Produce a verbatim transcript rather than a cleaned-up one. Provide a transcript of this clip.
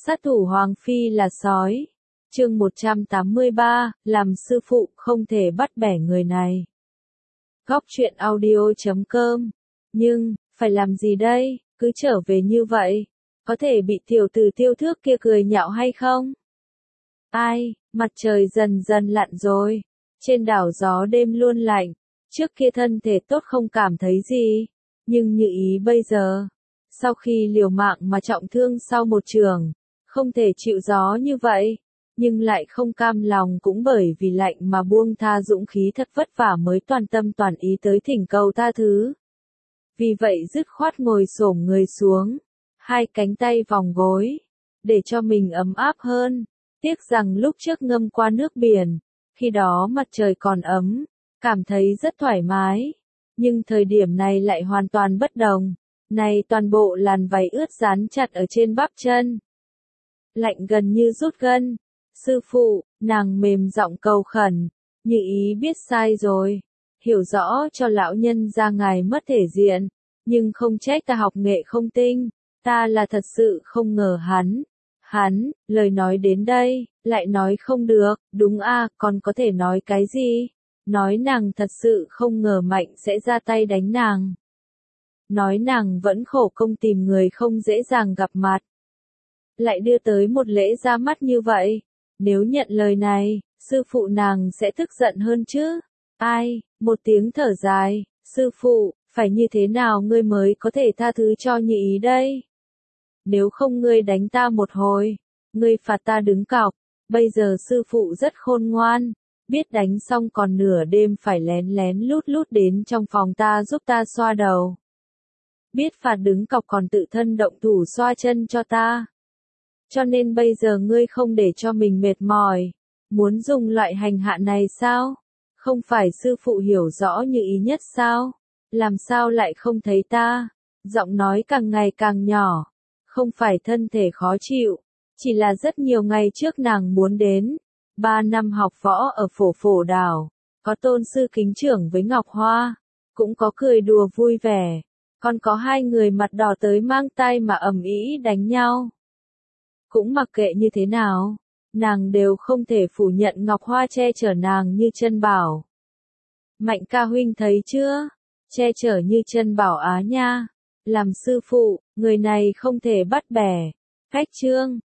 Sát thủ Hoàng Phi là sói. Chương một trăm tám mươi ba, làm sư phụ không thể bắt bẻ người này. Góc truyện audio chấm com. Nhưng, phải làm gì đây, cứ trở về như vậy, có thể bị tiểu tử Tiêu Thước kia cười nhạo hay không? Ai, mặt trời dần dần lặn rồi, trên đảo gió đêm luôn lạnh, trước kia thân thể tốt không cảm thấy gì, nhưng như ý bây giờ, sau khi liều mạng mà trọng thương sau một trường, không thể chịu gió như vậy, nhưng lại không cam lòng cũng bởi vì lạnh mà buông tha dũng khí thật vất vả mới toàn tâm toàn ý tới thỉnh cầu tha thứ. Vì vậy dứt khoát ngồi xổm người xuống, hai cánh tay vòng gối, để cho mình ấm áp hơn. Tiếc rằng lúc trước ngâm qua nước biển, khi đó mặt trời còn ấm, cảm thấy rất thoải mái, nhưng thời điểm này lại hoàn toàn bất đồng. Này toàn bộ làn váy ướt dán chặt ở trên bắp chân. Lạnh gần như rút gân. Sư phụ, nàng mềm giọng cầu khẩn, như ý biết sai rồi. Hiểu rõ cho lão nhân ra ngài mất thể diện, nhưng không trách ta học nghệ không tinh, ta là thật sự không ngờ hắn. Hắn, lời nói đến đây, lại nói không được, đúng a, còn có thể nói cái gì? Nói nàng thật sự không ngờ Mạnh sẽ ra tay đánh nàng. Nói nàng vẫn khổ công tìm người không dễ dàng gặp mặt. Lại đưa tới một lễ ra mắt như vậy. Nếu nhận lời này, sư phụ nàng sẽ tức giận hơn chứ. Ai, một tiếng thở dài, sư phụ, phải như thế nào ngươi mới có thể tha thứ cho nhị ý đây? Nếu không ngươi đánh ta một hồi, ngươi phạt ta đứng cọc. Bây giờ sư phụ rất khôn ngoan, biết đánh xong còn nửa đêm phải lén lén lút lút đến trong phòng ta giúp ta xoa đầu. Biết phạt đứng cọc còn tự thân động thủ xoa chân cho ta. Cho nên bây giờ ngươi không để cho mình mệt mỏi, muốn dùng loại hành hạ này sao? Không phải sư phụ hiểu rõ như ý nhất sao? Làm sao lại không thấy ta? Giọng nói càng ngày càng nhỏ, không phải thân thể khó chịu, chỉ là rất nhiều ngày trước nàng muốn đến. Ba năm học võ ở phổ phổ đảo, có tôn sư kính trưởng với Ngọc Hoa, cũng có cười đùa vui vẻ, còn có hai người mặt đỏ tới mang tay mà ầm ĩ đánh nhau. Cũng mặc kệ như thế nào, nàng đều không thể phủ nhận Ngọc Hoa che chở nàng như chân bảo. Mạnh ca huynh thấy chưa? Che chở như chân bảo á nha. Làm sư phụ, người này không thể bắt bẻ. Cách chương,